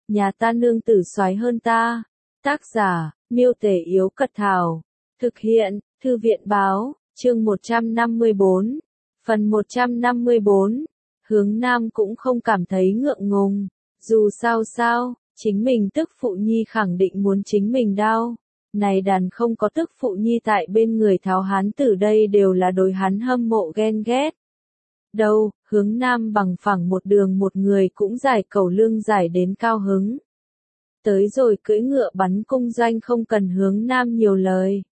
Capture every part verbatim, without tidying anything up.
nhà ta nương tử soái hơn ta. Tác giả, Miêu Tể Yếu Cật Thảo. Thực hiện, Thư viện Báo, chương một trăm năm mươi bốn. Phần một trăm năm mươi bốn. Hướng Nam cũng không cảm thấy ngượng ngùng. Dù sao sao, chính mình tức phụ nhi khẳng định muốn chính mình đau. Này đàn không có tức phụ nhi tại bên người Tháo hán tử đây đều là đối hắn hâm mộ ghen ghét. Đâu, Hướng Nam bằng phẳng một đường một người cũng giải cẩu lương giải đến cao hứng. Tới rồi cưỡi ngựa bắn cung doanh không cần Hướng Nam nhiều lời.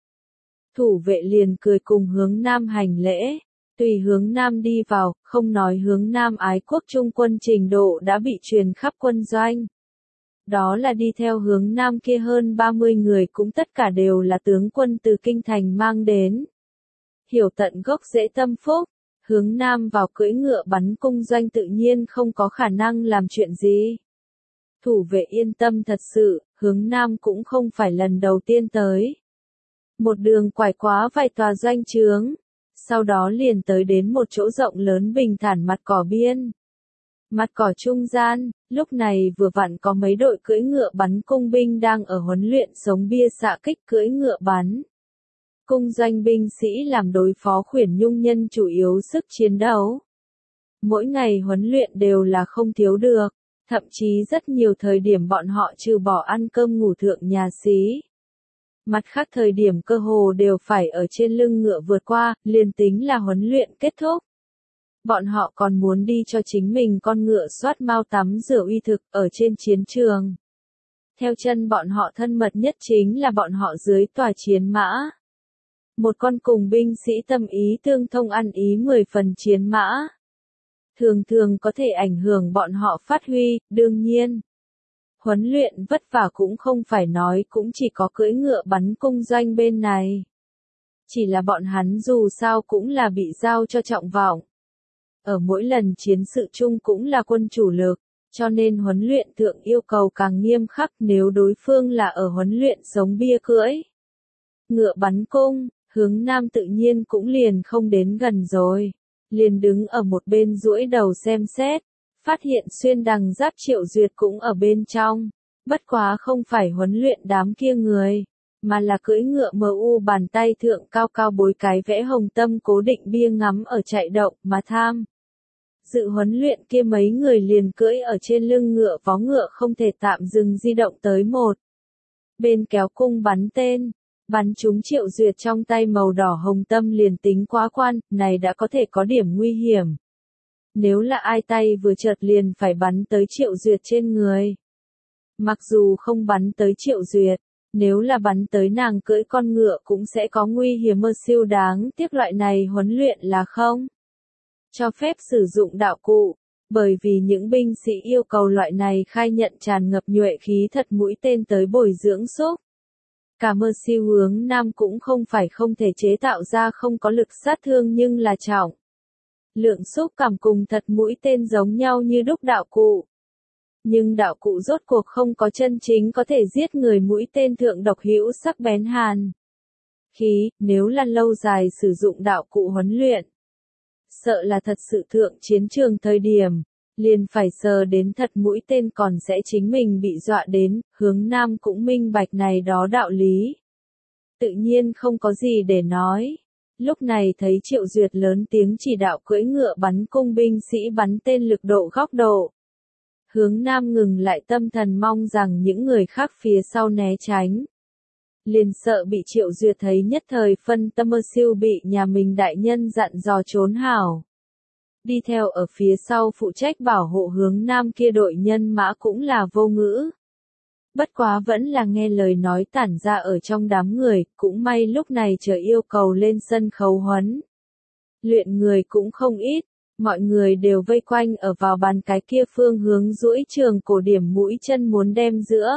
Thủ vệ liền cười cùng Hướng Nam hành lễ, tùy Hướng Nam đi vào, không nói Hướng Nam ái quốc trung quân trình độ đã bị truyền khắp quân doanh. Đó là đi theo Hướng Nam kia hơn ba mươi người cũng tất cả đều là tướng quân từ kinh thành mang đến. Hiểu tận gốc dễ tâm phúc, Hướng Nam vào cưỡi ngựa bắn cung doanh tự nhiên không có khả năng làm chuyện gì. Thủ vệ yên tâm thật sự, Hướng Nam cũng không phải lần đầu tiên tới. Một đường quải quá vài tòa doanh trướng, sau đó liền tới đến một chỗ rộng lớn bình thản mặt cỏ biên. Mặt cỏ trung gian, lúc này vừa vặn có mấy đội cưỡi ngựa bắn cung binh đang ở huấn luyện sống bia xạ kích cưỡi ngựa bắn. Cung doanh binh sĩ làm đối phó khuyển nhung nhân chủ yếu sức chiến đấu. Mỗi ngày huấn luyện đều là không thiếu được, thậm chí rất nhiều thời điểm bọn họ trừ bỏ ăn cơm ngủ thượng nhà xí. Mặt khác thời điểm cơ hồ đều phải ở trên lưng ngựa vượt qua, liền tính là huấn luyện kết thúc. Bọn họ còn muốn đi cho chính mình con ngựa soát mao tắm rửa uy thực ở trên chiến trường. Theo chân bọn họ thân mật nhất chính là bọn họ dưới tòa chiến mã. Một con cùng binh sĩ tâm ý tương thông ăn ý mười phần chiến mã. Thường thường có thể ảnh hưởng bọn họ phát huy, đương nhiên. Huấn luyện vất vả cũng không phải nói cũng chỉ có cưỡi ngựa bắn cung doanh bên này. Chỉ là bọn hắn dù sao cũng là bị giao cho trọng vọng. Ở mỗi lần chiến sự chung cũng là quân chủ lực, cho nên huấn luyện thượng yêu cầu càng nghiêm khắc nếu đối phương là ở huấn luyện sống bia cưỡi. Ngựa bắn cung, Hướng Nam tự nhiên cũng liền không đến gần rồi. Liền đứng ở một bên duỗi đầu xem xét, phát hiện xuyên đằng giáp Triệu Duyệt cũng ở bên trong. Bất quá không phải huấn luyện đám kia người, mà là cưỡi ngựa mờ u bàn tay thượng cao cao bối cái vẽ hồng tâm cố định bia ngắm ở chạy động mà tham. Dự huấn luyện kia mấy người liền cưỡi ở trên lưng ngựa vó ngựa không thể tạm dừng di động tới một. Bên kéo cung bắn tên, bắn trúng Triệu Duyệt trong tay màu đỏ hồng tâm liền tính quá quan, này đã có thể có điểm nguy hiểm. Nếu là ai tay vừa chợt liền phải bắn tới Triệu Duyệt trên người. Mặc dù không bắn tới Triệu Duyệt, nếu là bắn tới nàng cưỡi con ngựa cũng sẽ có nguy hiểm mơ siêu đáng tiếc loại này huấn luyện là không cho phép sử dụng đạo cụ, bởi vì những binh sĩ yêu cầu loại này khai nhận tràn ngập nhuệ khí thật mũi tên tới bồi dưỡng xúc. Cả mơ siêu Hướng Nam cũng không phải không thể chế tạo ra không có lực sát thương nhưng là trọng. Lượng xúc cảm cùng thật mũi tên giống nhau như đúc đạo cụ. Nhưng đạo cụ rốt cuộc không có chân chính có thể giết người mũi tên thượng độc hữu sắc bén hàn. Khí, nếu là lâu dài sử dụng đạo cụ huấn luyện. Sợ là thật sự thượng chiến trường thời điểm, liền phải sờ đến thật mũi tên còn sẽ chính mình bị dọa đến, Hướng Nam cũng minh bạch này đó đạo lý. Tự nhiên không có gì để nói. Lúc này thấy Triệu Duyệt lớn tiếng chỉ đạo cưỡi ngựa bắn cung binh sĩ bắn tên lực độ góc độ. Hướng Nam ngừng lại tâm thần mong rằng những người khác phía sau né tránh. Liền sợ bị Triệu Duyệt thấy nhất thời phân tâm mơ siêu bị nhà mình đại nhân dặn dò trốn hảo. Đi theo ở phía sau phụ trách bảo hộ Hướng Nam kia đội nhân mã cũng là vô ngữ. Bất quá vẫn là nghe lời nói tản ra ở trong đám người, cũng may lúc này chờ yêu cầu lên sân khấu huấn. Luyện người cũng không ít, mọi người đều vây quanh ở vào bàn cái kia phương hướng duỗi trường cổ điểm mũi chân muốn đem giữa.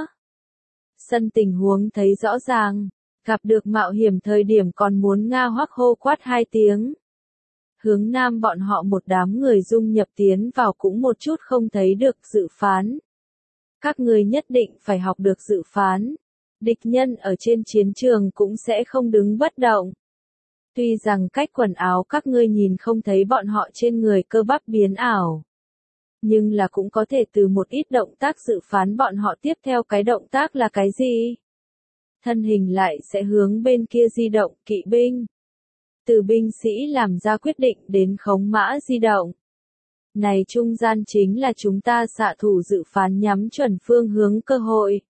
Sân tình huống thấy rõ ràng, gặp được mạo hiểm thời điểm còn muốn nga hoắc hô quát hai tiếng. Hướng Nam bọn họ một đám người dung nhập tiến vào cũng một chút không thấy được dự phán. Các người nhất định phải học được dự phán. Địch nhân ở trên chiến trường cũng sẽ không đứng bất động. Tuy rằng cách quần áo các ngươi nhìn không thấy bọn họ trên người cơ bắp biến ảo. nhưng là cũng có thể từ một ít động tác dự phán bọn họ tiếp theo cái động tác là cái gì. Thân hình lại sẽ hướng bên kia di động, kỵ binh. Từ binh sĩ làm ra quyết định đến khống mã di động. Này trung gian chính là chúng ta xạ thủ dự phán nhắm chuẩn phương hướng cơ hội.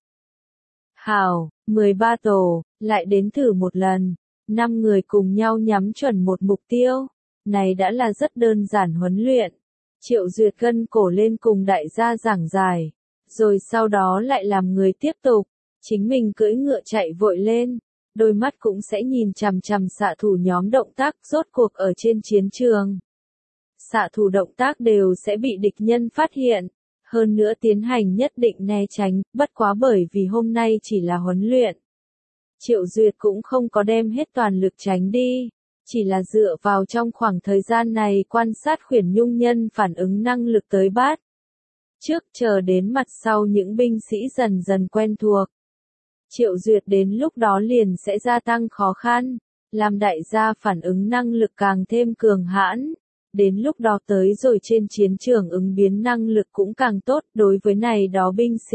Hảo, mười ba tổ, lại đến thử một lần. năm người cùng nhau nhắm chuẩn một mục tiêu. Này đã là rất đơn giản huấn luyện. Triệu Duyệt gân cổ lên cùng đại gia giảng giải. Rồi sau đó lại làm người tiếp tục. Chính mình cưỡi ngựa chạy vội lên. Đôi mắt cũng sẽ nhìn chằm chằm xạ thủ nhóm động tác rốt cuộc ở trên chiến trường. Xạ thủ động tác đều sẽ bị địch nhân phát hiện. Hơn nữa tiến hành nhất định né tránh, bất quá bởi vì hôm nay chỉ là huấn luyện. Triệu Duyệt cũng không có đem hết toàn lực tránh đi. Chỉ là dựa vào trong khoảng thời gian này quan sát Khuyển Nhung nhân phản ứng năng lực tới bát. Trước chờ đến mặt sau những binh sĩ dần dần quen thuộc. Triệu Duyệt đến lúc đó liền sẽ gia tăng khó khăn, làm đại gia phản ứng năng lực càng thêm cường hãn. Đến lúc đó tới rồi trên chiến trường ứng biến năng lực cũng càng tốt đối với này đó binh sĩ.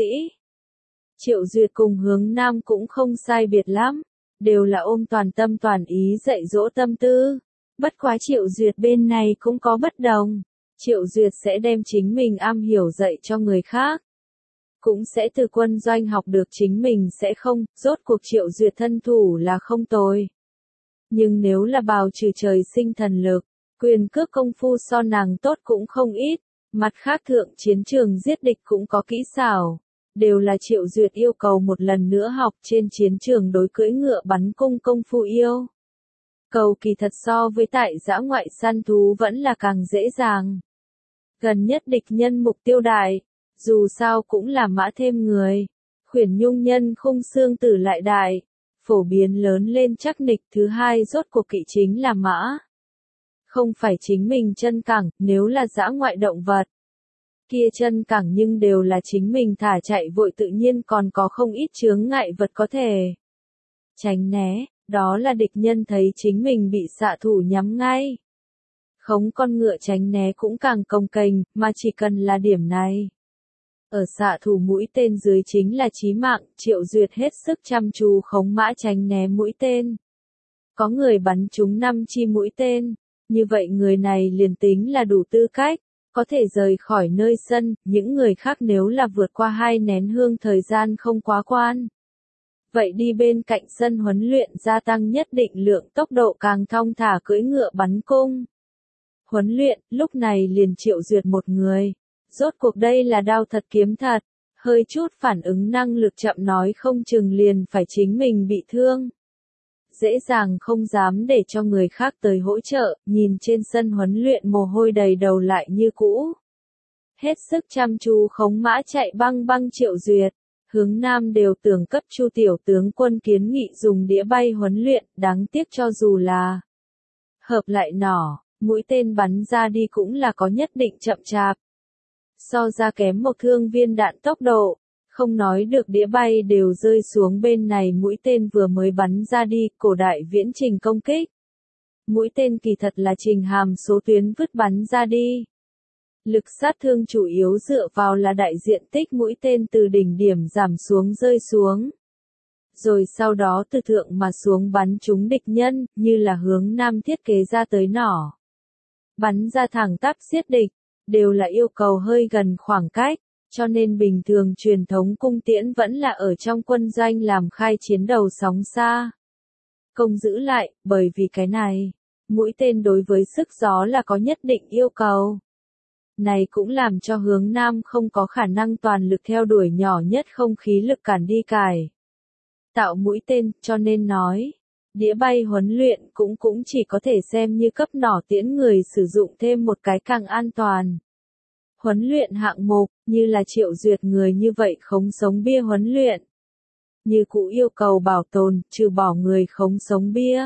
Triệu Duyệt cùng Hướng Nam cũng không sai biệt lắm, đều là ôm toàn tâm toàn ý dạy dỗ tâm tư. Bất quá Triệu Duyệt bên này cũng có bất đồng. Triệu Duyệt sẽ đem chính mình am hiểu dạy cho người khác. Cũng sẽ từ quân doanh học được chính mình sẽ không, rốt cuộc Triệu Duyệt thân thủ là không tồi. Nhưng nếu là bào trừ trời sinh thần lực, quyền cước công phu so nàng tốt cũng không ít, mặt khác thượng chiến trường giết địch cũng có kỹ xảo, đều là Triệu Duyệt yêu cầu một lần nữa học trên chiến trường đối cưỡi ngựa bắn cung công phu yêu. Cầu kỳ thật so với tại dã ngoại săn thú vẫn là càng dễ dàng. Gần nhất địch nhân mục tiêu đại, dù sao cũng là mã thêm người. Khuyển Nhung nhân khung xương tử lại đại, phổ biến lớn lên chắc nịch thứ hai rốt cuộc kỵ chính là mã. Không phải chính mình chân cẳng, nếu là dã ngoại động vật. Kia chân cẳng nhưng đều là chính mình thả chạy vội tự nhiên còn có không ít chướng ngại vật có thể. Tránh né, đó là địch nhân thấy chính mình bị xạ thủ nhắm ngay. Khống con ngựa tránh né cũng càng công kềnh, mà chỉ cần là điểm này. Ở xạ thủ mũi tên dưới chính là chí mạng, Triệu Duyệt hết sức chăm chú khống mã tránh né mũi tên. Có người bắn trúng năm chi mũi tên, như vậy người này liền tính là đủ tư cách, có thể rời khỏi nơi sân, những người khác nếu là vượt qua hai nén hương thời gian không quá quan. Vậy đi bên cạnh sân huấn luyện gia tăng nhất định lượng tốc độ càng thong thả cưỡi ngựa bắn cung. Huấn luyện, lúc này liền Triệu Duyệt một người. Rốt cuộc đây là đao thật kiếm thật, hơi chút phản ứng năng lực chậm nói không chừng liền phải chính mình bị thương. Dễ dàng không dám để cho người khác tới hỗ trợ, nhìn trên sân huấn luyện mồ hôi đầy đầu lại như cũ. Hết sức chăm chú khống mã chạy băng băng Triệu Duyệt, Hướng Nam đều tưởng cấp Chu tiểu tướng quân kiến nghị dùng đĩa bay huấn luyện, đáng tiếc cho dù là hợp lại nỏ, mũi tên bắn ra đi cũng là có nhất định chậm chạp. So ra kém một thương viên đạn tốc độ, không nói được đĩa bay đều rơi xuống bên này mũi tên vừa mới bắn ra đi, cổ đại viễn trình công kích. Mũi tên kỳ thật là trình hàm số tuyến vứt bắn ra đi. Lực sát thương chủ yếu dựa vào là đại diện tích mũi tên từ đỉnh điểm giảm xuống rơi xuống. Rồi sau đó từ thượng mà xuống bắn trúng địch nhân, như là Hướng Nam thiết kế ra tới nỏ. Bắn ra thẳng tắp giết địch, đều là yêu cầu hơi gần khoảng cách, cho nên bình thường truyền thống cung tiễn vẫn là ở trong quân doanh làm khai chiến đầu sóng xa. Công giữ lại, bởi vì cái này, mũi tên đối với sức gió là có nhất định yêu cầu. Này cũng làm cho Hướng Nam không có khả năng toàn lực theo đuổi nhỏ nhất không khí lực cản đi cài. Tạo mũi tên, cho nên nói, đĩa bay huấn luyện cũng cũng chỉ có thể xem như cấp nỏ tiễn người sử dụng thêm một cái càng an toàn. Huấn luyện hạng mục, như là Triệu Duyệt người như vậy khống sống bia huấn luyện. Như cũ yêu cầu bảo tồn, trừ bỏ người khống sống bia.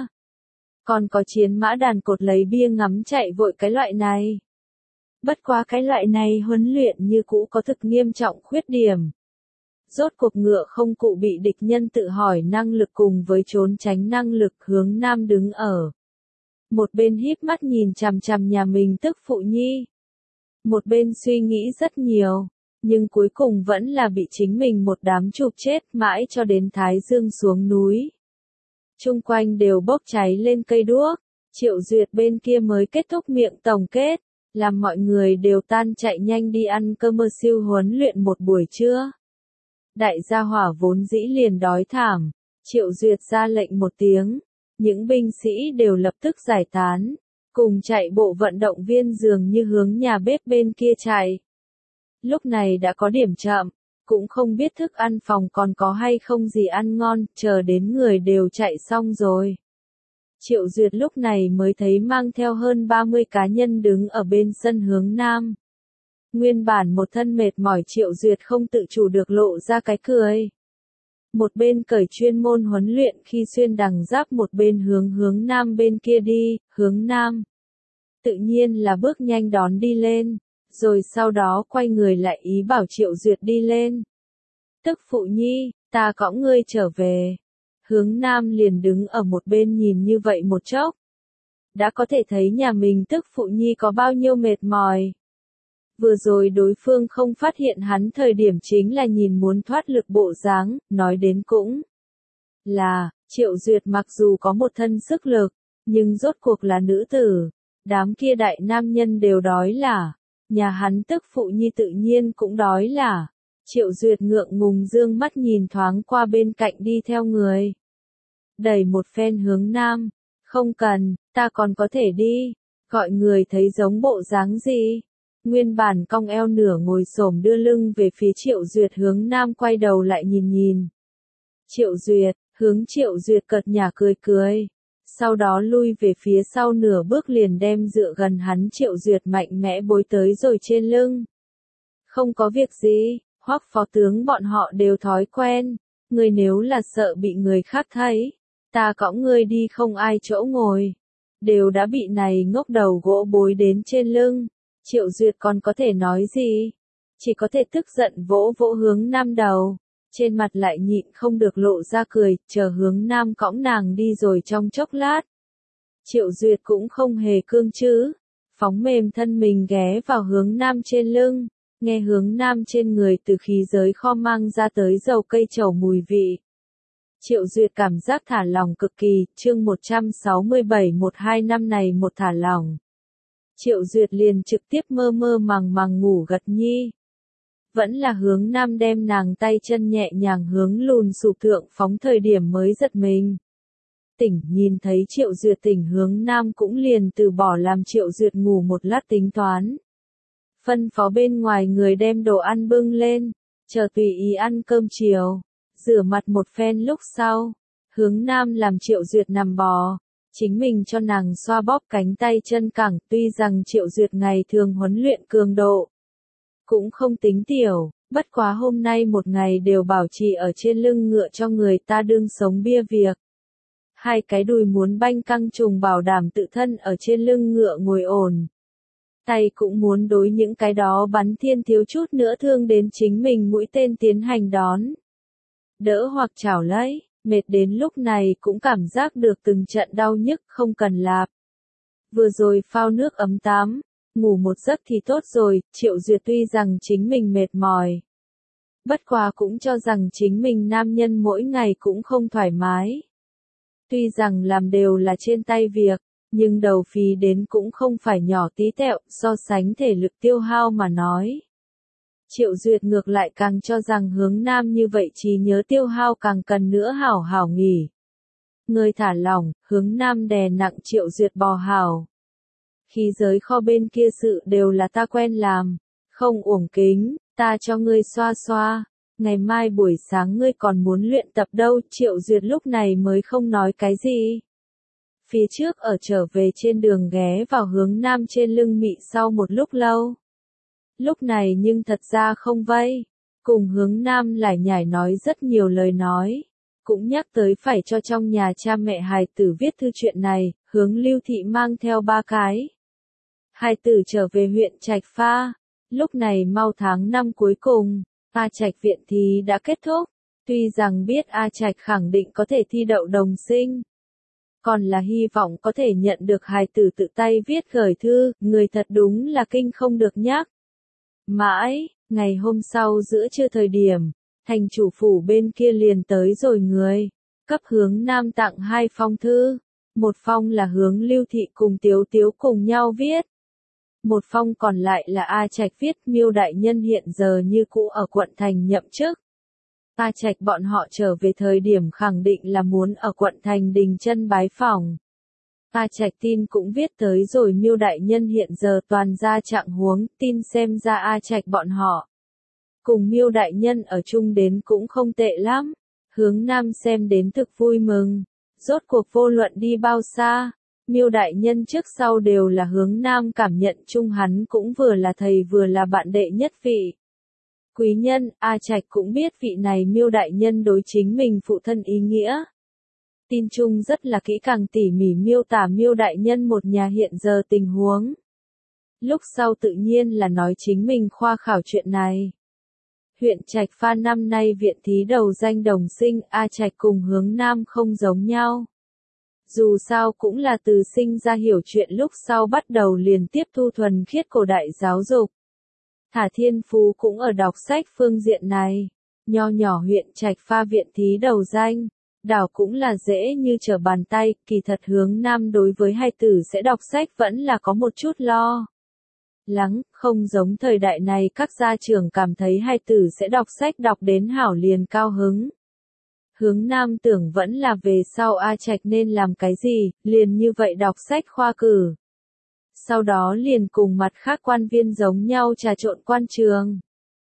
Còn có chiến mã đàn cột lấy bia ngắm chạy vội cái loại này. Bất quá cái loại này huấn luyện như cũ có thực nghiêm trọng khuyết điểm. Rốt cuộc ngựa không cụ bị địch nhân tự hỏi năng lực cùng với trốn tránh năng lực. Hướng Nam đứng ở một bên híp mắt nhìn chằm chằm nhà mình tức phụ nhi. Một bên suy nghĩ rất nhiều, nhưng cuối cùng vẫn là bị chính mình một đám chụp chết mãi cho đến Thái Dương xuống núi. Chung quanh đều bốc cháy lên cây đuốc, Triệu Duyệt bên kia mới kết thúc miệng tổng kết, làm mọi người đều tan chạy nhanh đi ăn cơm mơ siêu huấn luyện một buổi trưa. Đại gia hỏa vốn dĩ liền đói thảm, Triệu Duyệt ra lệnh một tiếng, những binh sĩ đều lập tức giải tán, cùng chạy bộ vận động viên dường như hướng nhà bếp bên kia chạy. Lúc này đã có điểm chậm, cũng không biết thức ăn phòng còn có hay không gì ăn ngon, chờ đến người đều chạy xong rồi. Triệu Duyệt lúc này mới thấy mang theo hơn ba mươi cá nhân đứng ở bên sân hướng nam. Nguyên bản một thân mệt mỏi Triệu Duyệt không tự chủ được lộ ra cái cười. Một bên cởi chuyên môn huấn luyện khi xuyên đằng giáp một bên hướng hướng nam bên kia đi, hướng nam. Tự nhiên là bước nhanh đón đi lên, rồi sau đó quay người lại ý bảo Triệu Duyệt đi lên. Tức phụ nhi, ta cõng ngươi trở về. Hướng nam liền đứng ở một bên nhìn như vậy một chốc. Đã có thể thấy nhà mình tức phụ nhi có bao nhiêu mệt mỏi. Vừa rồi đối phương không phát hiện hắn thời điểm chính là nhìn muốn thoát lực bộ dáng, nói đến cũng là, Triệu Duyệt mặc dù có một thân sức lực, nhưng rốt cuộc là nữ tử, đám kia đại nam nhân đều đói là, nhà hắn tức phụ nhi tự nhiên cũng đói là. Triệu Duyệt ngượng ngùng dương mắt nhìn thoáng qua bên cạnh đi theo người. Đẩy một phen hướng nam, không cần, ta còn có thể đi, gọi người thấy giống bộ dáng gì. Nguyên bản cong eo nửa ngồi xổm đưa lưng về phía Triệu Duyệt hướng nam quay đầu lại nhìn nhìn. Triệu Duyệt, hướng Triệu Duyệt cợt nhả cười cười. Sau đó lui về phía sau nửa bước liền đem dựa gần hắn Triệu Duyệt mạnh mẽ bối tới rồi trên lưng. Không có việc gì, Hoắc phó tướng bọn họ đều thói quen. Ngươi nếu là sợ bị người khác thấy, ta cõng ngươi đi không ai chỗ ngồi. Đều đã bị này ngốc đầu gỗ bối đến trên lưng. Triệu Duyệt còn có thể nói gì? Chỉ có thể tức giận vỗ vỗ hướng nam đầu. Trên mặt lại nhịn không được lộ ra cười, chờ hướng nam cõng nàng đi rồi trong chốc lát. Triệu Duyệt cũng không hề cương chữ. Phóng mềm thân mình ghé vào hướng nam trên lưng. Nghe hướng nam trên người từ khí giới kho mang ra tới dầu cây trầu mùi vị. Triệu Duyệt cảm giác thả lỏng cực kỳ, chương một trăm sáu mươi bảy một hai năm này một thả lỏng. Triệu Duyệt liền trực tiếp mơ mơ màng màng ngủ gật nhi. Vẫn là hướng nam đem nàng tay chân nhẹ nhàng hướng lùn sụp thượng phóng thời điểm mới giật mình. Tỉnh nhìn thấy Triệu Duyệt tỉnh hướng nam cũng liền từ bỏ làm Triệu Duyệt ngủ một lát tính toán. Phân phó bên ngoài người đem đồ ăn bưng lên, chờ tùy ý ăn cơm chiều, rửa mặt một phen lúc sau, hướng nam làm Triệu Duyệt nằm bò, chính mình cho nàng xoa bóp cánh tay chân cẳng, tuy rằng Triệu Duyệt ngày thường huấn luyện cường độ, cũng không tính tiểu, bất quá hôm nay một ngày đều bảo trì ở trên lưng ngựa cho người ta đương sống bia việc. Hai cái đùi muốn banh căng trùng bảo đảm tự thân ở trên lưng ngựa ngồi ổn. Tay cũng muốn đối những cái đó bắn thiên thiếu chút nữa thương đến chính mình mũi tên tiến hành đón. Đỡ hoặc chảo lấy, mệt đến lúc này cũng cảm giác được từng trận đau nhức không cần lạp. Vừa rồi phao nước ấm tắm, ngủ một giấc thì tốt rồi, Triệu Duyệt tuy rằng chính mình mệt mỏi. Bất quá cũng cho rằng chính mình nam nhân mỗi ngày cũng không thoải mái. Tuy rằng làm đều là trên tay việc, nhưng đầu phí đến cũng không phải nhỏ tí tẹo, so sánh thể lực tiêu hao mà nói. Triệu Duyệt ngược lại càng cho rằng hướng nam như vậy trí nhớ tiêu hao càng cần nữa hảo hảo nghỉ. Người thả lỏng, hướng nam đè nặng Triệu Duyệt bò hảo. Khí giới kho bên kia sự đều là ta quen làm, không uổng kính, ta cho ngươi xoa xoa. Ngày mai buổi sáng ngươi còn muốn luyện tập đâu, Triệu Duyệt lúc này mới không nói cái gì. Phía trước ở trở về trên đường ghé vào hướng nam trên lưng mị sau một lúc lâu. Lúc này nhưng thật ra không vây, cùng hướng nam lại nhải nói rất nhiều lời nói, cũng nhắc tới phải cho trong nhà cha mẹ hài tử viết thư chuyện này, hướng Lưu Thị mang theo ba cái. Hài tử trở về huyện Trạch Pha, lúc này mau tháng năm cuối cùng, A Trạch viện thí đã kết thúc, tuy rằng biết A Trạch khẳng định có thể thi đậu đồng sinh. còn là hy vọng có thể nhận được hài tử tự tay viết gửi thư, người thật đúng là kinh không được nhắc. Mãi, ngày hôm sau giữa trưa thời điểm, thành chủ phủ bên kia liền tới rồi người, cấp hướng nam tặng hai phong thư, một phong là hướng Lưu Thị cùng Tiếu Tiếu cùng nhau viết. Một phong còn lại là A Trạch viết, Miêu đại nhân hiện giờ như cũ ở quận thành nhậm chức. A Trạch bọn họ trở về thời điểm khẳng định là muốn ở quận thành đình chân bái phỏng. A Trạch tin cũng viết tới rồi Miêu đại nhân hiện giờ toàn ra trạng huống, tin xem ra A Trạch bọn họ cùng Miêu đại nhân ở chung đến cũng không tệ lắm. Hướng Nam xem đến thực vui mừng, rốt cuộc vô luận đi bao xa, Miêu đại nhân trước sau đều là Hướng Nam cảm nhận chung hắn cũng vừa là thầy vừa là bạn đệ nhất vị. Quý nhân, A Trạch cũng biết vị này Miêu đại nhân đối chính mình phụ thân ý nghĩa. Tin chung rất là kỹ càng tỉ mỉ miêu tả Miêu đại nhân một nhà hiện giờ tình huống. Lúc sau tự nhiên là nói chính mình khoa khảo chuyện này. Huyện Trạch Pha năm nay viện thí đầu danh đồng sinh, A Trạch cùng Hướng Nam không giống nhau. Dù sao cũng là từ sinh ra hiểu chuyện lúc sau bắt đầu liền tiếp thu thuần khiết cổ đại giáo dục. Thả thiên phú cũng ở đọc sách phương diện này. Nho nhỏ huyện Trạch Pha viện thí đầu danh, đảo cũng là dễ như trở bàn tay, kỳ thật Hướng Nam đối với hai tử sẽ đọc sách vẫn là có một chút lo lắng, không giống thời đại này các gia trưởng cảm thấy hai tử sẽ đọc sách đọc đến hảo liền cao hứng. Hướng Nam tưởng vẫn là về sau A Trạch nên làm cái gì, liền như vậy đọc sách khoa cử. Sau đó liền cùng mặt khác quan viên giống nhau trà trộn quan trường.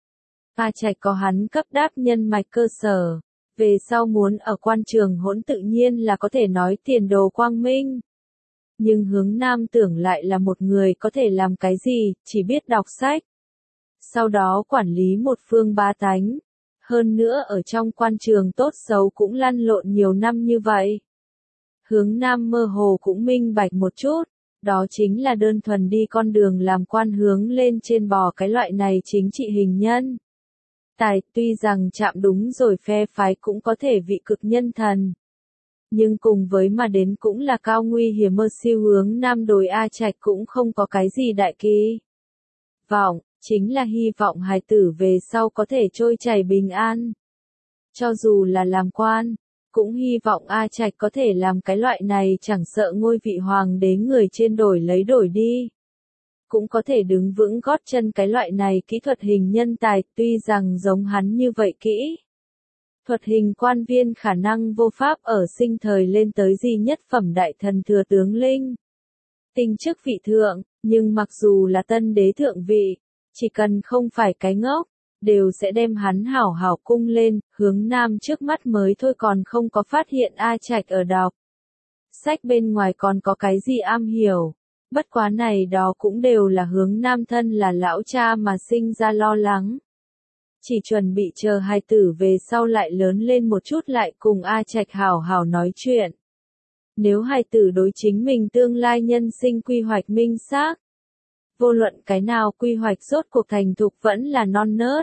A Trạch có hắn cấp đáp nhân mạch cơ sở, về sau muốn ở quan trường hỗn tự nhiên là có thể nói tiền đồ quang minh. Nhưng Hướng Nam tưởng lại là một người có thể làm cái gì, chỉ biết đọc sách. Sau đó quản lý một phương bá tánh. Hơn nữa ở trong quan trường tốt xấu cũng lăn lộn nhiều năm như vậy. Hướng Nam mơ hồ cũng minh bạch một chút, đó chính là đơn thuần đi con đường làm quan hướng lên trên bò cái loại này chính trị hình nhân. Tài tuy rằng chạm đúng rồi phe phái cũng có thể vị cực nhân thần. Nhưng cùng với mà đến cũng là cao nguy hiểm mơ siêu Hướng Nam đối A Trạch cũng không có cái gì đại kỳ vọng, chính là hy vọng hài tử về sau có thể trôi chảy bình an. Cho dù là làm quan, cũng hy vọng A Trạch có thể làm cái loại này chẳng sợ ngôi vị hoàng đế người trên đổi lấy đổi đi. Cũng có thể đứng vững gót chân cái loại này kỹ thuật hình nhân tài, tuy rằng giống hắn như vậy kỹ. Thuật hình quan viên khả năng vô pháp ở sinh thời lên tới gì nhất phẩm đại thần thừa tướng linh. Tinh chức vị thượng, nhưng mặc dù là tân đế thượng vị, chỉ cần không phải cái ngốc, đều sẽ đem hắn hảo hảo cung lên. Hướng Nam trước mắt mới thôi còn không có phát hiện A Trạch ở đọc sách bên ngoài còn có cái gì am hiểu. Bất quá này đó cũng đều là Hướng Nam thân là lão cha mà sinh ra lo lắng. Chỉ chuẩn bị chờ hai tử về sau lại lớn lên một chút lại cùng A Trạch hảo hảo nói chuyện. Nếu hai tử đối chính mình tương lai nhân sinh quy hoạch minh xác, vô luận cái nào quy hoạch rốt cuộc thành thục vẫn là non nớt.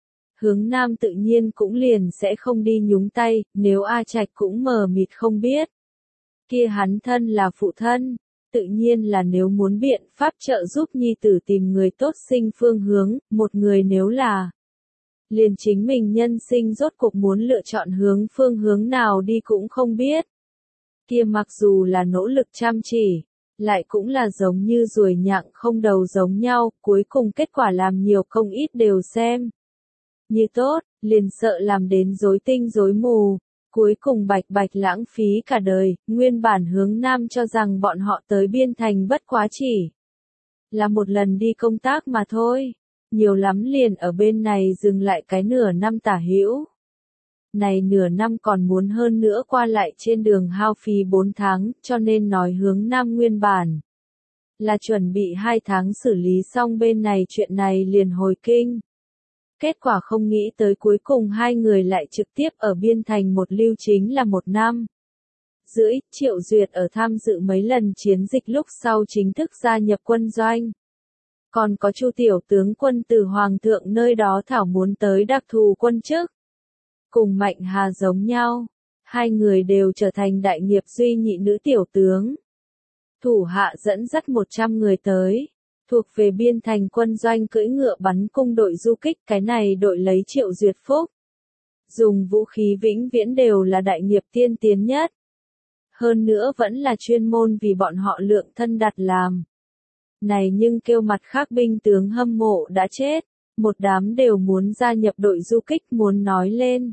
Hướng Nam tự nhiên cũng liền sẽ không đi nhúng tay, nếu A Trạch cũng mờ mịt không biết. Kia hắn thân là phụ thân, tự nhiên là nếu muốn biện pháp trợ giúp nhi tử tìm người tốt sinh phương hướng, một người nếu là liền chính mình nhân sinh rốt cuộc muốn lựa chọn hướng phương hướng nào đi cũng không biết. Kia mặc dù là nỗ lực chăm chỉ, lại cũng là giống như ruồi nhặng không đầu giống nhau, cuối cùng kết quả làm nhiều không ít đều xem như tốt, liền sợ làm đến rối tinh rối mù, cuối cùng bạch bạch lãng phí cả đời. Nguyên bản Hướng Nam cho rằng bọn họ tới biên thành bất quá chỉ là một lần đi công tác mà thôi, nhiều lắm liền ở bên này dừng lại cái nửa năm tả hữu. Này nửa năm còn muốn hơn nữa qua lại trên đường hao phí bốn tháng, cho nên nói Hướng Nam nguyên bản là chuẩn bị hai tháng xử lý xong bên này chuyện này liền hồi kinh. Kết quả không nghĩ tới cuối cùng hai người lại trực tiếp ở biên thành một lưu chính là một năm rưỡi. Triệu Duyệt ở tham dự mấy lần chiến dịch lúc sau chính thức gia nhập quân doanh. Còn có Chu tiểu tướng quân từ Hoàng thượng nơi đó thảo muốn tới đặc thù quân chức. Cùng Mạnh Hà giống nhau, Hai người đều trở thành đại nghiệp duy nhị nữ tiểu tướng. Thủ hạ dẫn dắt một trăm người tới, thuộc về biên thành quân doanh cưỡi ngựa bắn cung đội du kích, cái này đội lấy Triệu Duyệt Phúc. Dùng vũ khí vĩnh viễn đều là đại nghiệp tiên tiến nhất. Hơn nữa vẫn là chuyên môn vì bọn họ lượng thân đặt làm. Này nhưng kêu mặt khác binh tướng hâm mộ đã chết, một đám đều muốn gia nhập đội du kích muốn nói lên.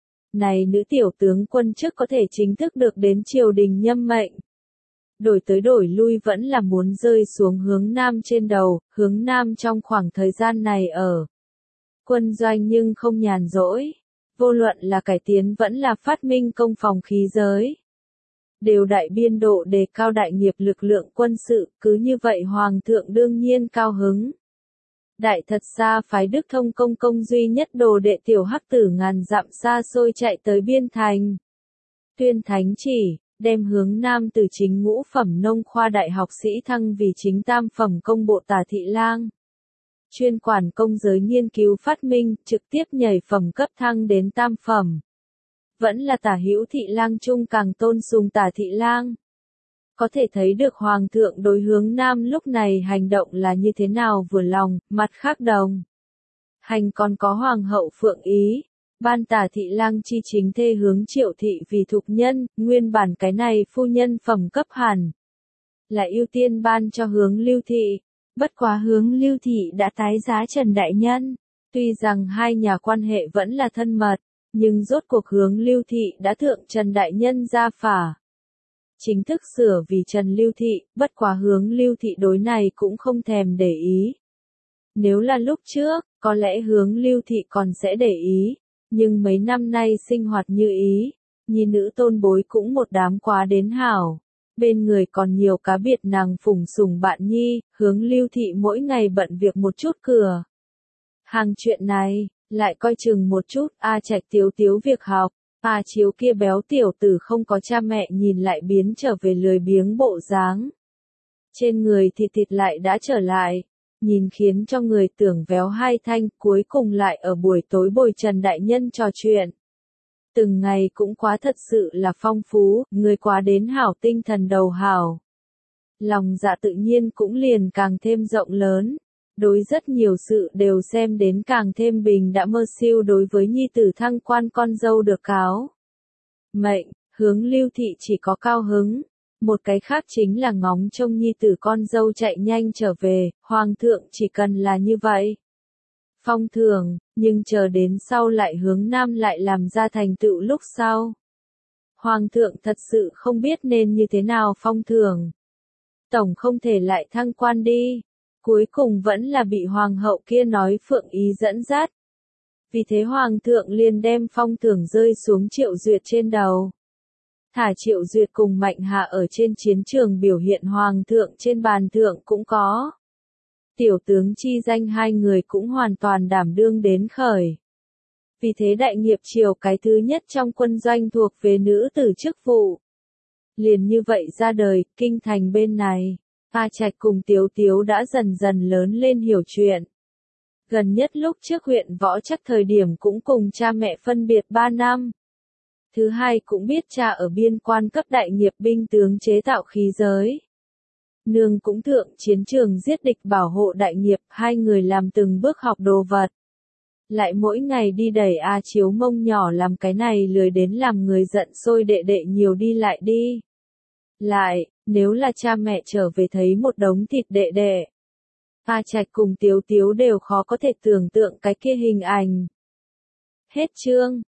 Này nữ tiểu tướng quân chức có thể chính thức được đến triều đình nhâm mệnh. Đổi tới đổi lui vẫn là muốn rơi xuống hướng nam trên đầu, hướng nam trong khoảng thời gian này ở quân doanh nhưng không nhàn rỗi. Vô luận là cải tiến vẫn là phát minh công phòng khí giới. Đều đại biên độ đề cao đại nghiệp lực lượng quân sự, cứ như vậy hoàng thượng đương nhiên cao hứng. Đại thật xa phái Đức Thông công công duy nhất đồ đệ tiểu hắc tử ngàn dặm xa xôi chạy tới biên thành. Tuyên thánh chỉ, đem hướng nam từ chính ngũ phẩm nông khoa đại học sĩ thăng vì chính tam phẩm công bộ tả thị lang. Chuyên quản công giới nghiên cứu phát minh, trực tiếp nhảy phẩm cấp thăng đến tam phẩm. Vẫn là tả hữu thị lang trung càng tôn sùng tả thị lang. Có thể thấy được hoàng thượng đối hướng nam lúc này hành động là như thế nào vừa lòng, mặt khác đồng. Hành còn có hoàng hậu Phượng Ý, ban tả thị lang chi chính thê hướng Triệu thị vì thục nhân, nguyên bản cái này phu nhân phẩm cấp hẳn. Là ưu tiên ban cho hướng Lưu thị. Bất quá hướng Lưu thị đã tái giá Trần Đại Nhân. Tuy rằng hai nhà quan hệ vẫn là thân mật, nhưng rốt cuộc hướng Lưu thị đã thượng Trần Đại Nhân ra phả. Chính thức sửa vì Trần Lưu thị, bất quá hướng Lưu thị đối này cũng không thèm để ý. Nếu là lúc trước, có lẽ hướng Lưu thị còn sẽ để ý, nhưng mấy năm nay sinh hoạt như ý, nhi nữ tôn bối cũng một đám quá đến hảo. Bên người còn nhiều cá biệt nàng phùng sùng bạn nhi, hướng Lưu thị mỗi ngày bận việc một chút cửa. Hàng chuyện này, lại coi chừng một chút, A Trạch tiếu tiếu việc học, A Chiếu kia béo tiểu tử không có cha mẹ nhìn lại biến trở về lười biếng bộ dáng. Trên người thịt thịt lại đã trở lại, nhìn khiến cho người tưởng véo hai thanh, cuối cùng lại ở buổi tối bồi Trần Đại Nhân trò chuyện. Từng ngày cũng quá thật sự là phong phú, người quá đến hảo tinh thần đầu hảo. Lòng dạ tự nhiên cũng liền càng thêm rộng lớn. Đối rất nhiều sự đều xem đến càng thêm bình đã mơ siêu đối với nhi tử thăng quan con dâu được cáo. Mệnh, hướng Lưu thị chỉ có cao hứng. Một cái khác chính là ngóng trông nhi tử con dâu chạy nhanh trở về, hoàng thượng chỉ cần là như vậy. Phong thường, nhưng chờ đến sau lại hướng nam lại làm ra thành tựu lúc sau. Hoàng thượng thật sự không biết nên như thế nào phong thường. Tổng không thể lại thăng quan đi. Cuối cùng vẫn là bị hoàng hậu kia nói Phượng Ý dẫn dắt. Vì thế hoàng thượng liền đem phong thưởng rơi xuống Triệu Duyệt trên đầu. Thả Triệu Duyệt cùng Mạnh Hạ ở trên chiến trường biểu hiện hoàng thượng trên bàn thượng cũng có. Tiểu tướng chi danh hai người cũng hoàn toàn đảm đương đến khởi. Vì thế đại nghiệp triều cái thứ nhất trong quân doanh thuộc về nữ tử chức vụ. Liền như vậy ra đời, kinh thành bên này, A Trạch cùng Tiếu Tiếu đã dần dần lớn lên hiểu chuyện. Gần nhất lúc trước huyện Võ Trắc thời điểm cũng cùng cha mẹ phân biệt ba năm. Thứ hai cũng biết cha ở biên quan cấp đại nghiệp binh tướng chế tạo khí giới. Nương cũng thượng chiến trường giết địch bảo hộ đại nghiệp, hai người làm từng bước học đồ vật. Lại mỗi ngày đi đẩy A Chiếu mông nhỏ làm cái này lười đến làm người giận sôi đệ đệ nhiều đi lại đi. Lại, nếu là cha mẹ trở về thấy một đống thịt đệ đệ. A Trạch cùng Tiếu Tiếu đều khó có thể tưởng tượng cái kia hình ảnh. Hết chương.